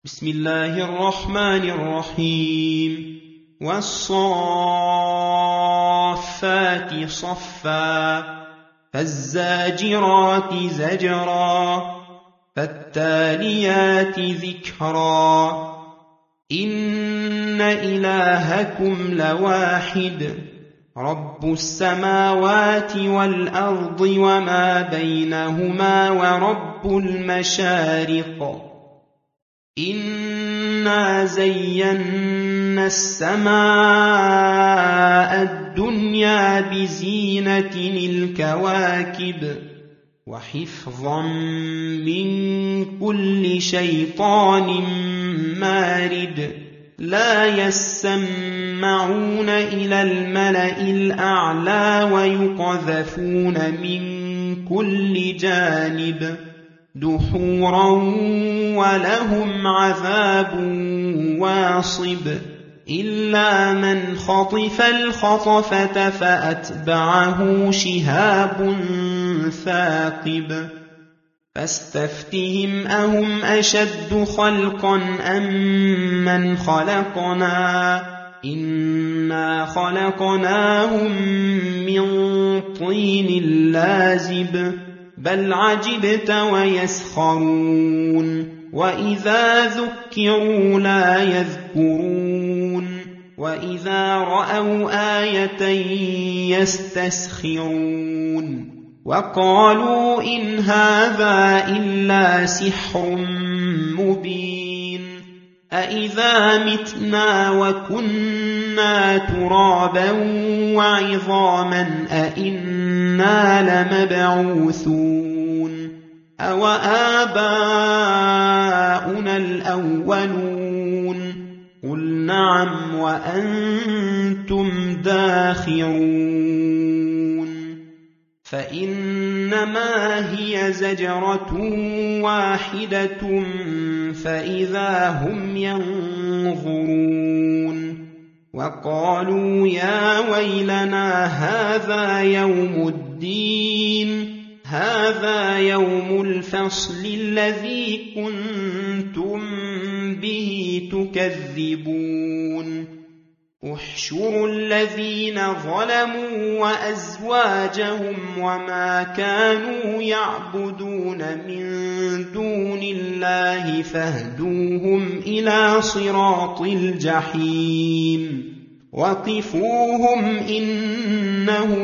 بسم الله الرحمن الرحيم والصافات صفا فالزاجرات زجرا فالتاليات ذكرا إن إلهكم لواحد رب السماوات والأرض وما بينهما ورب المشارق إنا زينا السماء الدنيا بزينة الكواكب وحفظا من كل شيطان مارد لا يسمعون إلى الملأ الأعلى ويقذفون من كل جانب دحورا ولهم عذاب واصب إلا من خطف الخطفة فأتبعه شهاب ثاقب فاستفتهم أهم أشد خلقا أم من خلقنا إنا خلقناهم من طين لازب بل عجبت ويسخرون وإذا ذكروا لا يذكرون وإذا رأوا آية يستسخرون وقالوا إن هذا إلا سحر مبين أإذا متنا وكنا ترابا وعظاما أإنا لمبعوثون أو آباؤنا الأولون قل نعم وأنتم داخرون فإنما هي زجرة واحدة فإذا هم ينظرون وقالوا يا ويلنا هذا يوم الدين هذا يوم الفصل الذي كنتم به تكذبون احشروا الذين ظلموا وأزواجهم وما كانوا يعبدون من دون الله فاهدوهم إلى صراط الجحيم وقفوهم إنهم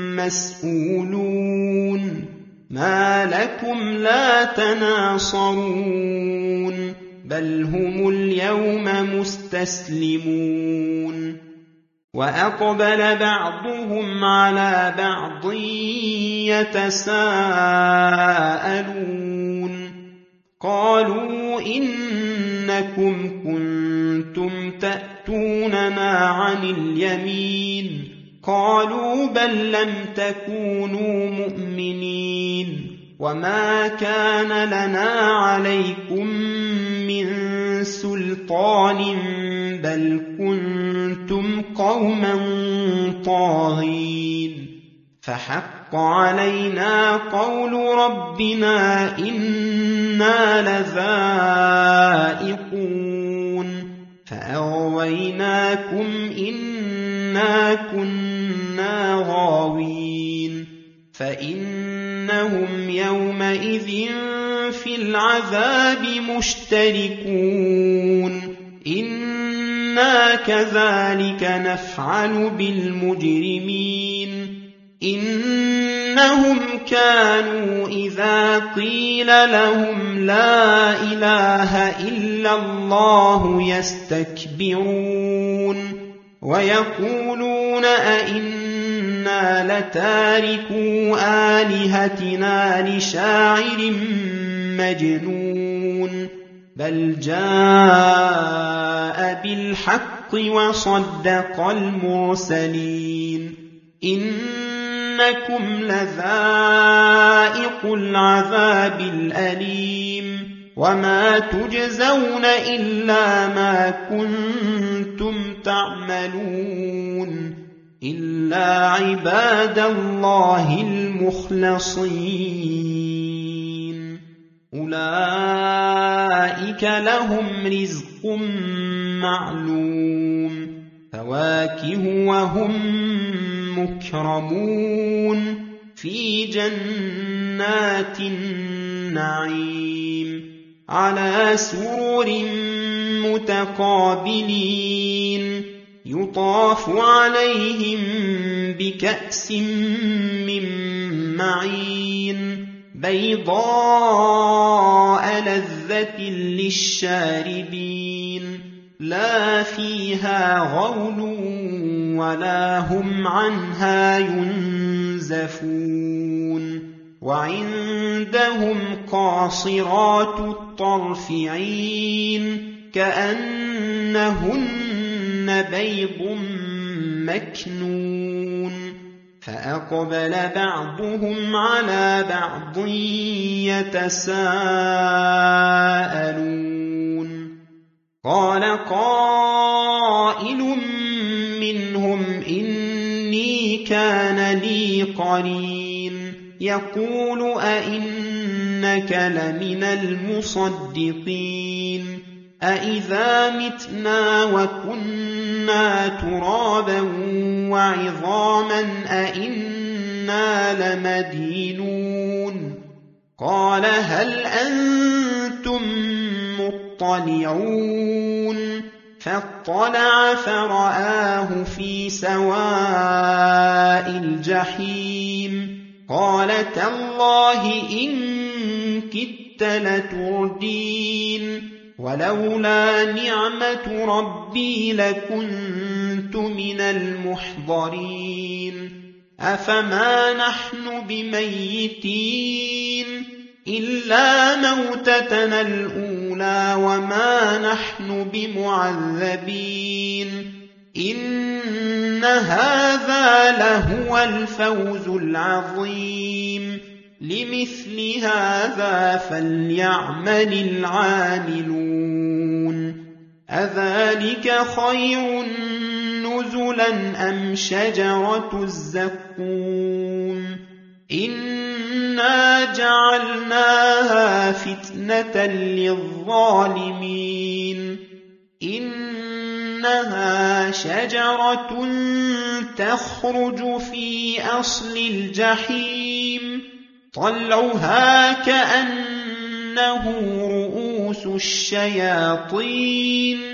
مسؤولون ما لكم لا تناصرون بل هم اليوم مستسلمون وأقبل بعضهم على بعض يتساءلون قالوا إنكم كنتم تأتوننا عن اليمين قالوا بل لم تكونوا مؤمنين وما كان لنا عليكم من سلطان بل كنتم قوما طاغين فحق علينا قول ربنا إنا لذائقون فأغويناكم إنا كنا غاوين فإنهم يومئذ في العذاب مشتركون إنا كذلك نفعل بالمجرمين إنهم كانوا إذا قيل لهم لا إله إلا الله يستكبرون ويقولون أئنا لتاركو آلهتنا لشاعر مجنون بل جاء بالحق وصدق المرسلين إنكم لذائقو العذاب الأليم وما تجزون إلا ما كنتم تعملون إلا عباد الله المخلصين أولئك لهم رزق معلوم فواكه وهم مكرمون في جنات النعيم على سرر متقابلين يطاف عليهم بكأس من معين بيضاء لذة للشاربين لا فيها غول ولا هم عنها ينزفون وعندهم قاصرات الطرف عين كأنهن بيض مكنون فأقبل بعضهم على بعض يتساءلون قال قائل منهم إني كان لي قرين يقول أئنك لمن المصدقين أئذا متنا وكنا ترابا وعظاما أئنا لمدينون قال هل أنتم مطلعون فاطلع فرآه في سواء الجحيم قال تالله إن كدت لتردين ولولا نعمة ربي لكنت من المحضرين أفما نحن بميتين إلا موتتنا الأولى وما نحن بمعذبين إن هذا لهو الفوز العظيم لمثل هذا فليعمل العاملون أذلك خير نزلا أم شجرة الزقوم إنا جعلناها فتنة للظالمين إنها شجرة تخرج في أصل الجحيم طلعها كأنه رؤوس الشياطين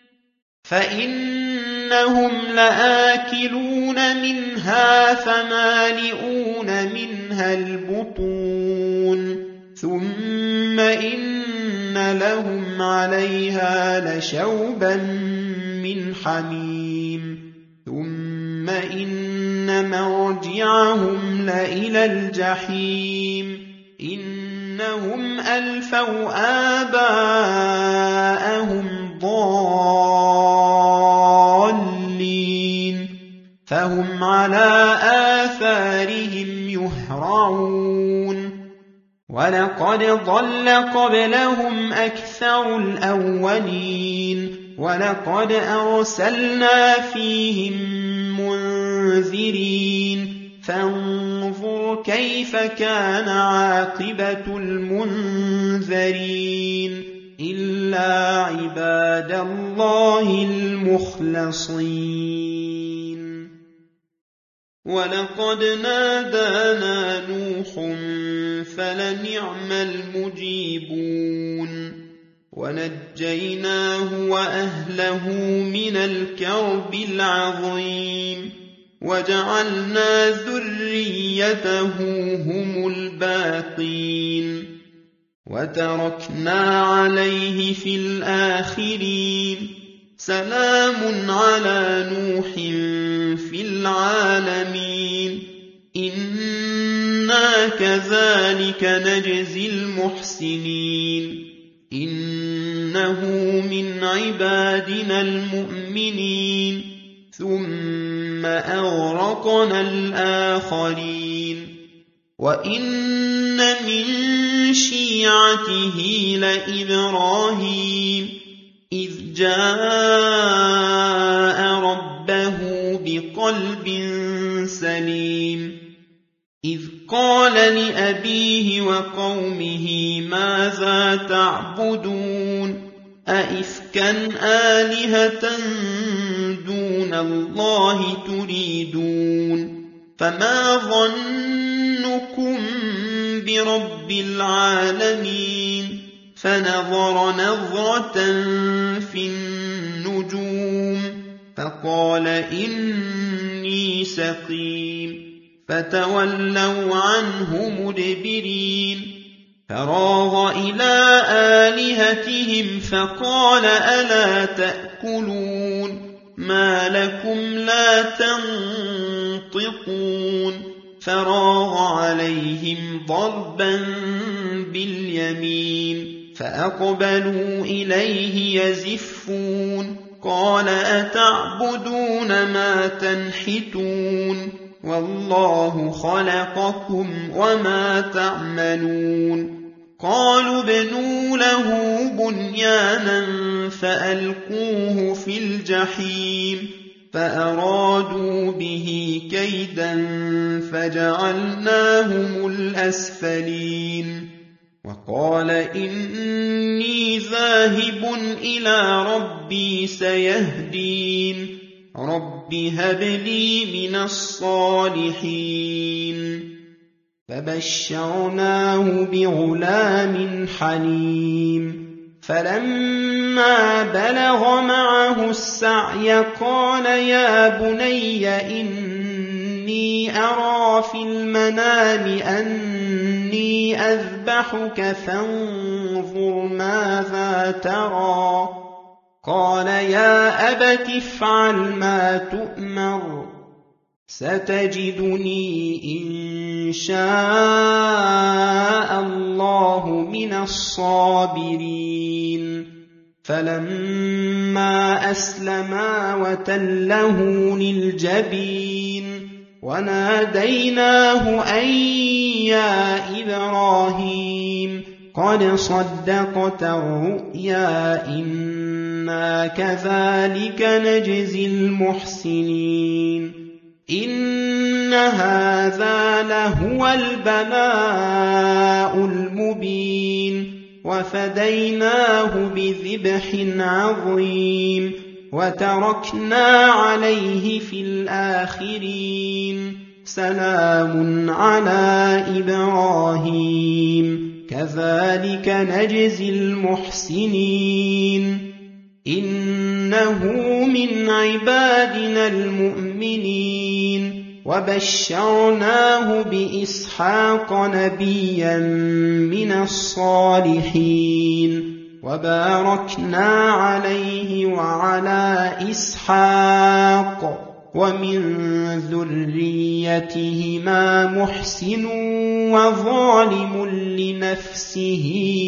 فإنهم لآكلون منها فمالئون منها البطون ثم إن لهم عليها لشوبا من حميم ثم إن مرجعهم لإلى الجحيم إنهم ألفوا آباءهم ضالين فهم على آثارهم يهرعون ولقد ضل قبلهم أكثر الأولين ولقد أرسلنا فيهم منذرين فانظر كيف كان عاقبة المنذرين إلا عباد الله المخلصين ولقد نادانا نوح فلنعم المجيبون ونجيناه وأهله من الكرب العظيم وجعلنا ذريته هم الباقين وتركنا عليه في الآخرين سلام على نوح في العالمين إنا كذلك نجزي المحسنين إنه من عبادنا المؤمنين ثم أغرقنا الآخرين وإن من شيعته لإبراهيم إذ جاء ربه بقلب سليم إذ قال لأبيه وقومه ماذا تعبدون أئفكا آلهة دون الله تريدون فما ظنكم برب العالمين فنظر نظرة في النجوم فقال إني سقيم فتولوا عنه مدبرين فراغ إلى آلهتهم فقال ألا تأكلون ما لكم لا تنطقون فراغ عليهم ضربا باليمين فأقبلوا إليه يزفون قال أتعبدون ما تنحتون والله خلقكم وما تعملون قالوا ابنوا له بنيانا فألقوه في الجحيم فأرادوا به كيدا فجعلناهم الأسفلين وقال إني ذاهب إلى ربي سيهدين رب هب لي من الصالحين فبشرناه بغلام حليم فلما بلغ معه السعي قال يا بني إني أرى في المنام أني أذبحك فانظر ماذا ترى قال يا أبت افعل ما تؤمر ستجدني إن شاء الله من الصابرين فلما أسلما وتله للجبين وناديناه أن يا إبراهيم قد صدقت الرؤيا إنا كذلك نجزي المحسنين إن هذا لهو البلاء المبين وفديناه بذبح عظيم وتركنا عليه في الآخرين سلام على إبراهيم كذلك نجزي المحسنين إنه من عبادنا المؤمنين وبشرناه بإسحاق نبيا من الصالحين وباركنا عليه وعلى إسحاق ومن ذريتهما محسن وظالم لنفسه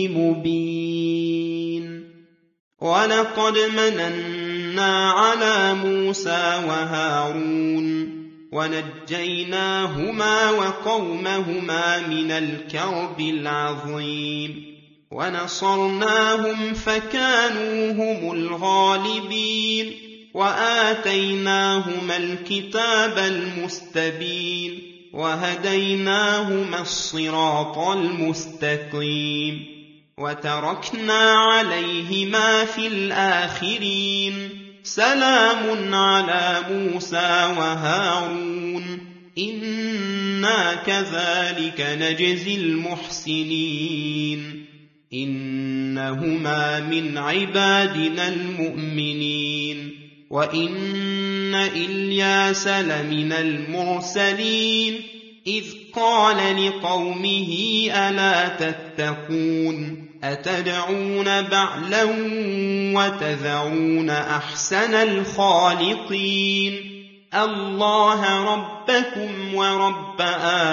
مبين ولقد مننا على موسى وهارون ونجيناهما وقومهما من الكرب العظيم ونصرناهم فكانوا هم الغالبين وآتيناهما الكتاب المستبين وهديناهما الصراط المستقيم وتركنا عليهما في الآخرين سلام على موسى وهارون إنا كذلك نجزي المحسنين إنهما من عبادنا المؤمنين وإن إلياس لمن المرسلين إذ قال لقومه ألا تتقون أتدعون بعلا وتذرون أحسن الخالقين الله ربكم ورب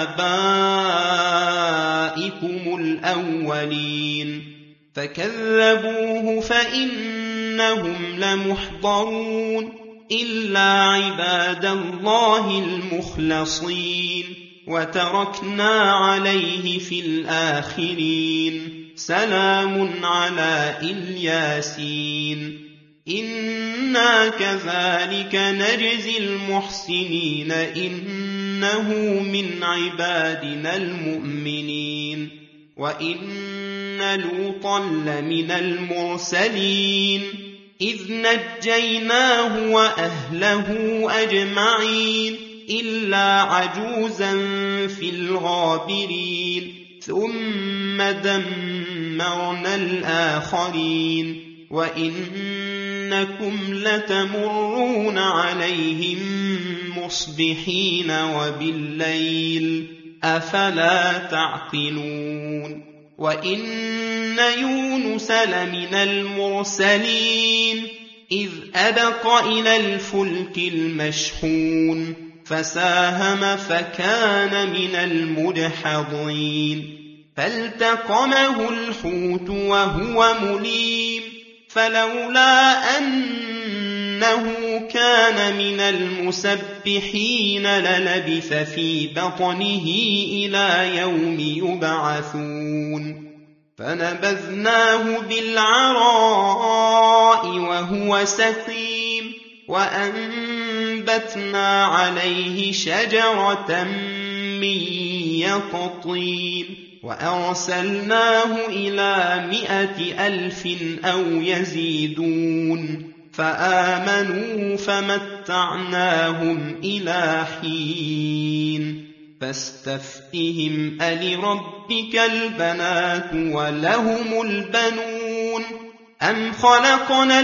آبائكم الأولين فكذبوه فإنهم لمحضرون إلا عباد الله المخلصين وتركنا عليه في الآخرين سلام على الياسين إنا كذلك نجزي المحسنين إنه من عبادنا المؤمنين وإن لوطا لمن المرسلين إذ نجيناه وأهله أجمعين إلا عجوزا في الغابرين ثم دمرنا الآخرين وإنكم لتمرون عليهم مصبحين وبالليل أفلا تعقلون وإن يونس لمن المرسلين إذ أبق إلى الفلك المشحون فساهم فكان من المدحضين فالتقمه الحوت وهو مليم فلولا أنه كان من المسبحين للبث في بطنه إلى يوم يبعثون فنبذناه بالعراء وهو سقيم وأنبتنا عليه شجرة من يقطين وأرسلناه إلى 100,000 أو يزيدون فآمنوا فمتعناهم إلى حين فاستفتهم ألربك البنات ولهم البنون أم خلقنا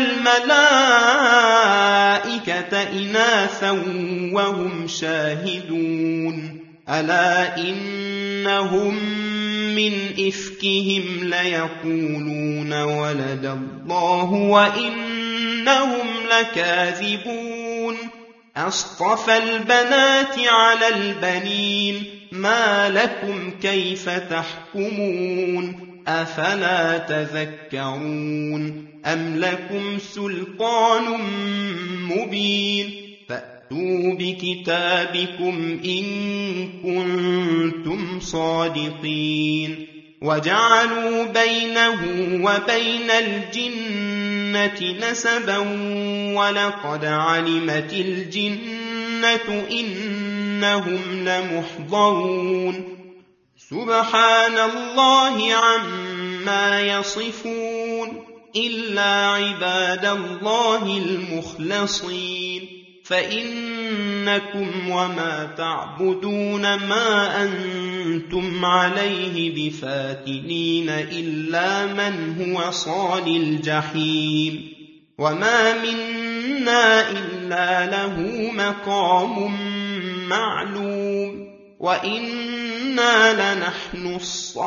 الملائكة إناثا وهم شاهدون ألا إنهم من إفكهم ليقولون ولد الله وإنهم لكاذبون أصطفى البنات على البنين ما لكم كيف تحكمون أفلا تذكرون أم لكم سلطان مبين فأتوا بكتابكم إن كنتم صادقين وجعلوا بينه وبين الجنة نسبا ولقد علمت الجنة إنهم لمحضرون سبحان الله عما يصفون إلا عباد الله المخلصين فإنكم وما تعبدون ما أنتم عليه بفاتنين إلا من هو صال الجحيم وما منا إلا له مقام معلوم وإنا لنحن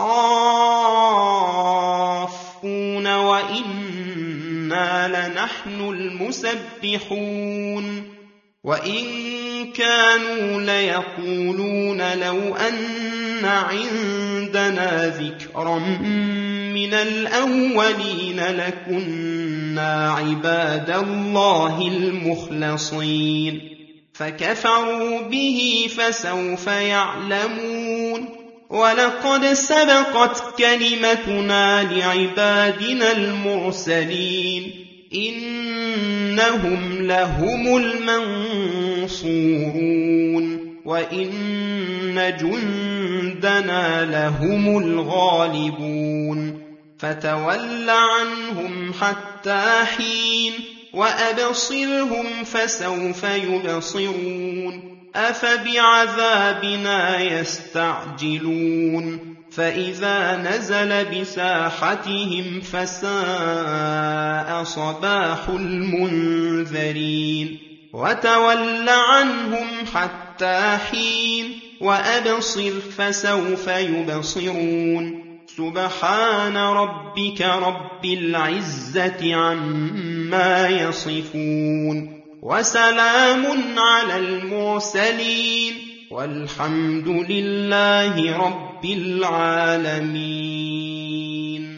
الصافون وإنا لنحن المسبحون وإن كانوا ليقولون لو أن عندنا ذكرا من الأولين لكنا عباد الله المخلصين فكفروا به فسوف يعلمون ولقد سبقت كلمتنا لعبادنا المرسلين إنهم لهم المنصورون وإن جندنا لهم الغالبون فتول عنهم حتى حين وأبصرهم فسوف يبصرون أفبعذابنا يستعجلون فإذا نزل بساحتهم فساء صباح المنذرين وتول عنهم حتى حين وأبصر فسوف يبصرون سبحان ربك رب العزة عما يصفون وسلام على المرسلين والحمد لله رب العالمين.